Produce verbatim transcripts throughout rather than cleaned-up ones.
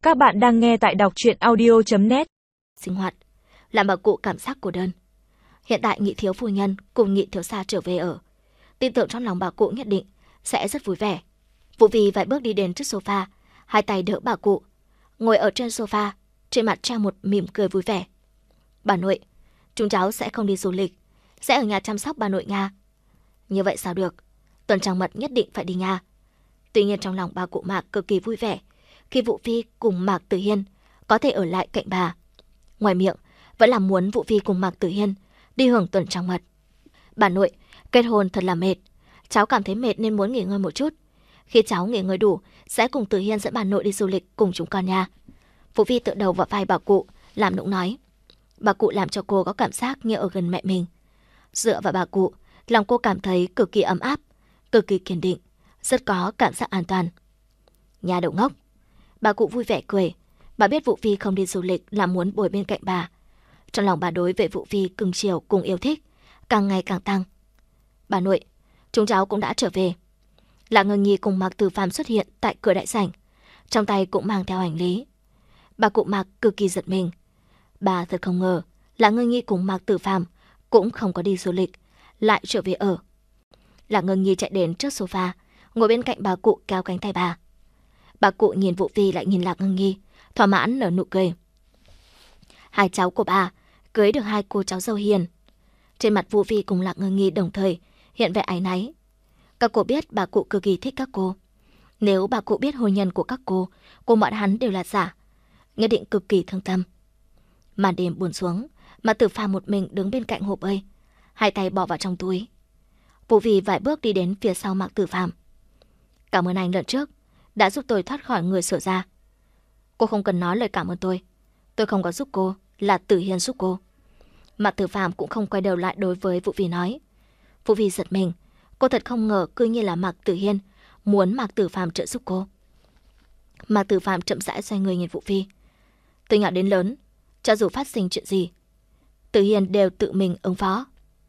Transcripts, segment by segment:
Các bạn đang nghe tại đọc truyện audio chấm net. Sinh hoạt làm bà cụ cảm giác cô đơn. Hiện tại Nhị thiếu phu nhân cùng Nhị thiếu gia trở về ở, tin tưởng trong lòng bà cụ nhất định sẽ rất vui vẻ. Vũ Vi vài bước đi đến trước sofa, hai tay đỡ bà cụ, ngồi ở trên sofa, trên mặt treo một mỉm cười vui vẻ. Bà nội, chúng cháu sẽ không đi du lịch, sẽ ở nhà chăm sóc bà nội Nga. Như vậy sao được, tuần trăng mật nhất định phải đi Nga. Tuy nhiên trong lòng bà cụ Mạc cực kỳ vui vẻ khi Vũ Vi cùng Mạc Tử Hiên có thể ở lại cạnh bà. Ngoài miệng vẫn là muốn Vũ Vi cùng Mạc Tử Hiên đi hưởng tuần trăng mật. Bà nội, kết hôn thật là mệt, cháu cảm thấy mệt nên muốn nghỉ ngơi một chút. Khi cháu nghỉ ngơi đủ, sẽ cùng Tử Hiên dẫn bà nội đi du lịch cùng chúng con nha. Vũ Vi tựa đầu vào vai bà cụ, làm nũng nói. Bà cụ làm cho cô có cảm giác như ở gần mẹ mình. Dựa vào bà cụ, lòng cô cảm thấy cực kỳ ấm áp, cực kỳ kiên định, rất có cảm giác an toàn. Nhà đậu ngốc. Bà cụ vui vẻ cười. Bà biết Vũ Vi không đi du lịch là muốn bồi bên cạnh bà. Trong lòng bà đối với Vũ Vi cưng chiều cùng yêu thích càng ngày càng tăng. Bà nội, chúng cháu cũng đã trở về. Lạc Ngân Nhi cùng Mạc Tử Phàm xuất hiện tại cửa đại sảnh, trong tay cũng mang theo hành lý. Bà cụ Mạc cực kỳ giật mình. Bà thật không ngờ Lạc Ngân Nhi cùng Mạc Tử Phàm cũng không có đi du lịch, lại trở về ở. Lạc Ngân Nhi chạy đến trước sofa, ngồi bên cạnh bà cụ kéo cánh tay bà. Bà cụ nhìn Vũ Vi lại nhìn Lạc Ngân Nhi, thỏa mãn nở nụ cười. Hai cháu của bà cưới được hai cô cháu dâu hiền. Trên mặt Vũ Vi cùng Lạc Ngân Nhi đồng thời hiện vẻ áy náy. Các cô biết bà cụ cực kỳ thích các cô. Nếu bà cụ biết hôn nhân của các cô, cô bọn hắn đều là giả, nhất định cực kỳ thương tâm. Màn đêm buồn xuống, mà Tử Phàm một mình đứng bên cạnh hồ bơi, hai tay bỏ vào trong túi. Vũ Vi vài bước đi đến phía sau Mạc Tử Phàm. Cảm ơn anh lần trước đã giúp tôi thoát khỏi người Sở gia. Cô không cần nói lời cảm ơn tôi. Tôi không có giúp cô, là Tử Hiên giúp cô. Mạc Tử Phàm cũng không quay đầu lại đối với Vũ Vi nói. Vũ Vi giật mình, cô thật không ngờ cứ như là Mạc Tử Hiên muốn Mạc Tử Phàm trợ giúp cô. Mạc Tử Phàm chậm rãi xoay người nhìn Vũ Vi. Từ nhỏ đến lớn, cho dù phát sinh chuyện gì, Tử Hiên đều tự mình ứng phó.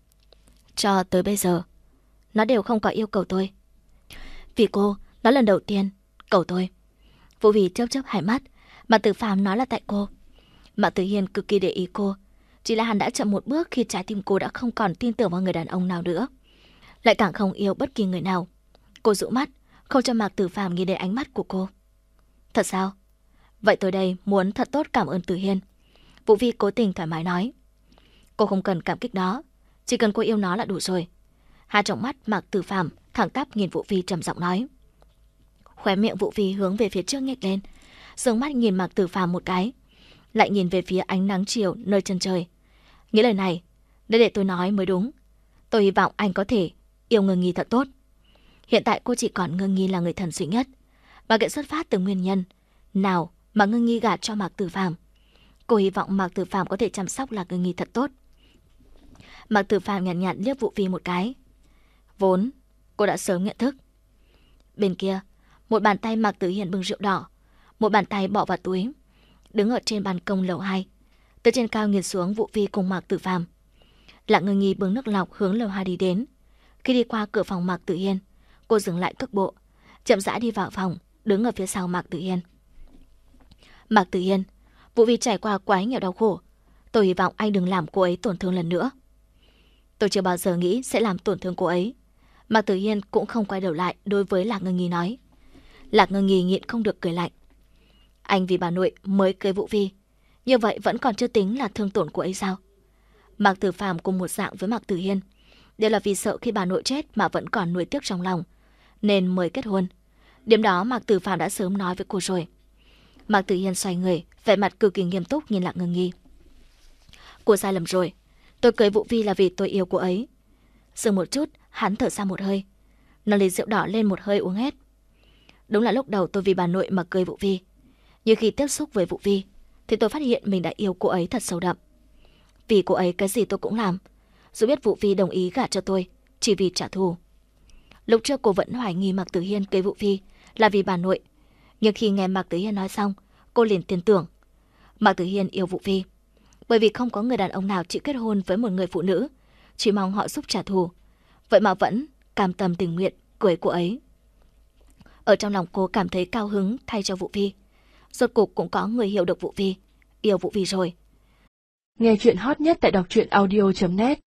Cho tới bây giờ, nó đều không có yêu cầu tôi. Vì cô, nó lần đầu tiên cầu tôi. Vũ Vi chớp chớp hai mắt. Mạc Tử Phàm nói là tại cô. Mạc Tử Hiên cực kỳ để ý cô, chỉ là hắn đã chậm một bước khi trái tim cô đã không còn tin tưởng vào người đàn ông nào nữa, lại càng không yêu bất kỳ người nào. Cô dụ mắt, không cho Mạc Tử Phàm nhìn đến ánh mắt của cô. Thật sao? Vậy tôi đây muốn thật tốt cảm ơn Tử Hiên. Vũ Vi cố tình thoải mái nói. Cô không cần cảm kích nó, chỉ cần cô yêu nó là đủ rồi. Hai tròng mắt Mạc Tử Phàm thẳng tắp nhìn Vũ Vi trầm giọng nói. Khóe miệng Vũ Vi hướng về phía trước nhếch lên, dương mắt nhìn Mạc Tử Phàm một cái, lại nhìn về phía ánh nắng chiều nơi chân trời. Những lời này để để tôi nói mới đúng. Tôi hy vọng anh có thể yêu Ngân Nhi thật tốt. Hiện tại cô chỉ còn Ngân Nhi là người thần duy nhất, mà kệ xuất phát từ nguyên nhân nào mà Ngân Nhi gả cho Mạc Tử Phàm. Cô hy vọng Mạc Tử Phàm có thể chăm sóc Lạc Ngân Nhi thật tốt. Mạc Tử Phàm nhàn nhạt, nhạt liếc Vũ Vi một cái. Vốn cô đã sớm nhận thức. Bên kia, một bàn tay Mạc Tử Hiên bưng rượu đỏ, một bàn tay bỏ vào túi, đứng ở trên ban công lầu hai, từ trên cao nhìn xuống Vũ Vi cùng Mạc Tử Phàm. Lạc Ngân Nhi bưng nước lọc hướng lầu hai đi đến. Khi đi qua cửa phòng Mạc Tử Hiên, cô dừng lại cước bộ, chậm rãi đi vào phòng, đứng ở phía sau Mạc Tử Hiên. Mạc Tử Hiên, Vũ Vi trải qua quá nhiều đau khổ, tôi hy vọng anh đừng làm cô ấy tổn thương lần nữa. Tôi chưa bao giờ nghĩ sẽ làm tổn thương cô ấy. Mạc Tử Hiên cũng không quay đầu lại đối với Lạc Ngân Nhi nói. Lạc Ngân Nhi nhịn không được cười lạnh. Anh vì bà nội mới cưới Vũ Vi, như vậy vẫn còn chưa tính là thương tổn cô ấy sao? Mạc Tử Phàm cùng một dạng với Mạc Tử Hiên, đều là vì sợ khi bà nội chết mà vẫn còn nuối tiếc trong lòng, nên mới kết hôn. Điểm đó Mạc Tử Phàm đã sớm nói với cô rồi. Mạc Tử Hiên xoay người, vẻ mặt cực kỳ nghiêm túc nhìn Lạc Ngân Nhi. Cô sai lầm rồi, tôi cưới Vũ Vi là vì tôi yêu cô ấy. Dừng một chút, hắn thở ra một hơi, nâng ly rượu đỏ lên một hơi uống hết. Đúng là lúc đầu tôi vì bà nội mà cưới Vũ Vi, nhưng khi tiếp xúc với Vũ Vi thì tôi phát hiện mình đã yêu cô ấy thật sâu đậm. Vì cô ấy cái gì tôi cũng làm, dù biết Vũ Vi đồng ý gả cho tôi chỉ vì trả thù. Lúc trước cô vẫn hoài nghi Mạc Tử Hiên cưới Vũ Vi là vì bà nội, nhưng khi nghe Mạc Tử Hiên nói xong, cô liền tin tưởng. Mạc Tử Hiên yêu Vũ Vi bởi vì không có người đàn ông nào chịu kết hôn với một người phụ nữ chỉ mong họ giúp trả thù, vậy mà vẫn cam tâm tình nguyện cưới cô ấy. Ở trong lòng cô cảm thấy cao hứng thay cho Vũ Vi. rốt cục cũng có người hiểu được Vũ Vi, yêu Vũ Vi rồi. Nghe chuyện hot nhất tại đọc truyện audio chấm net.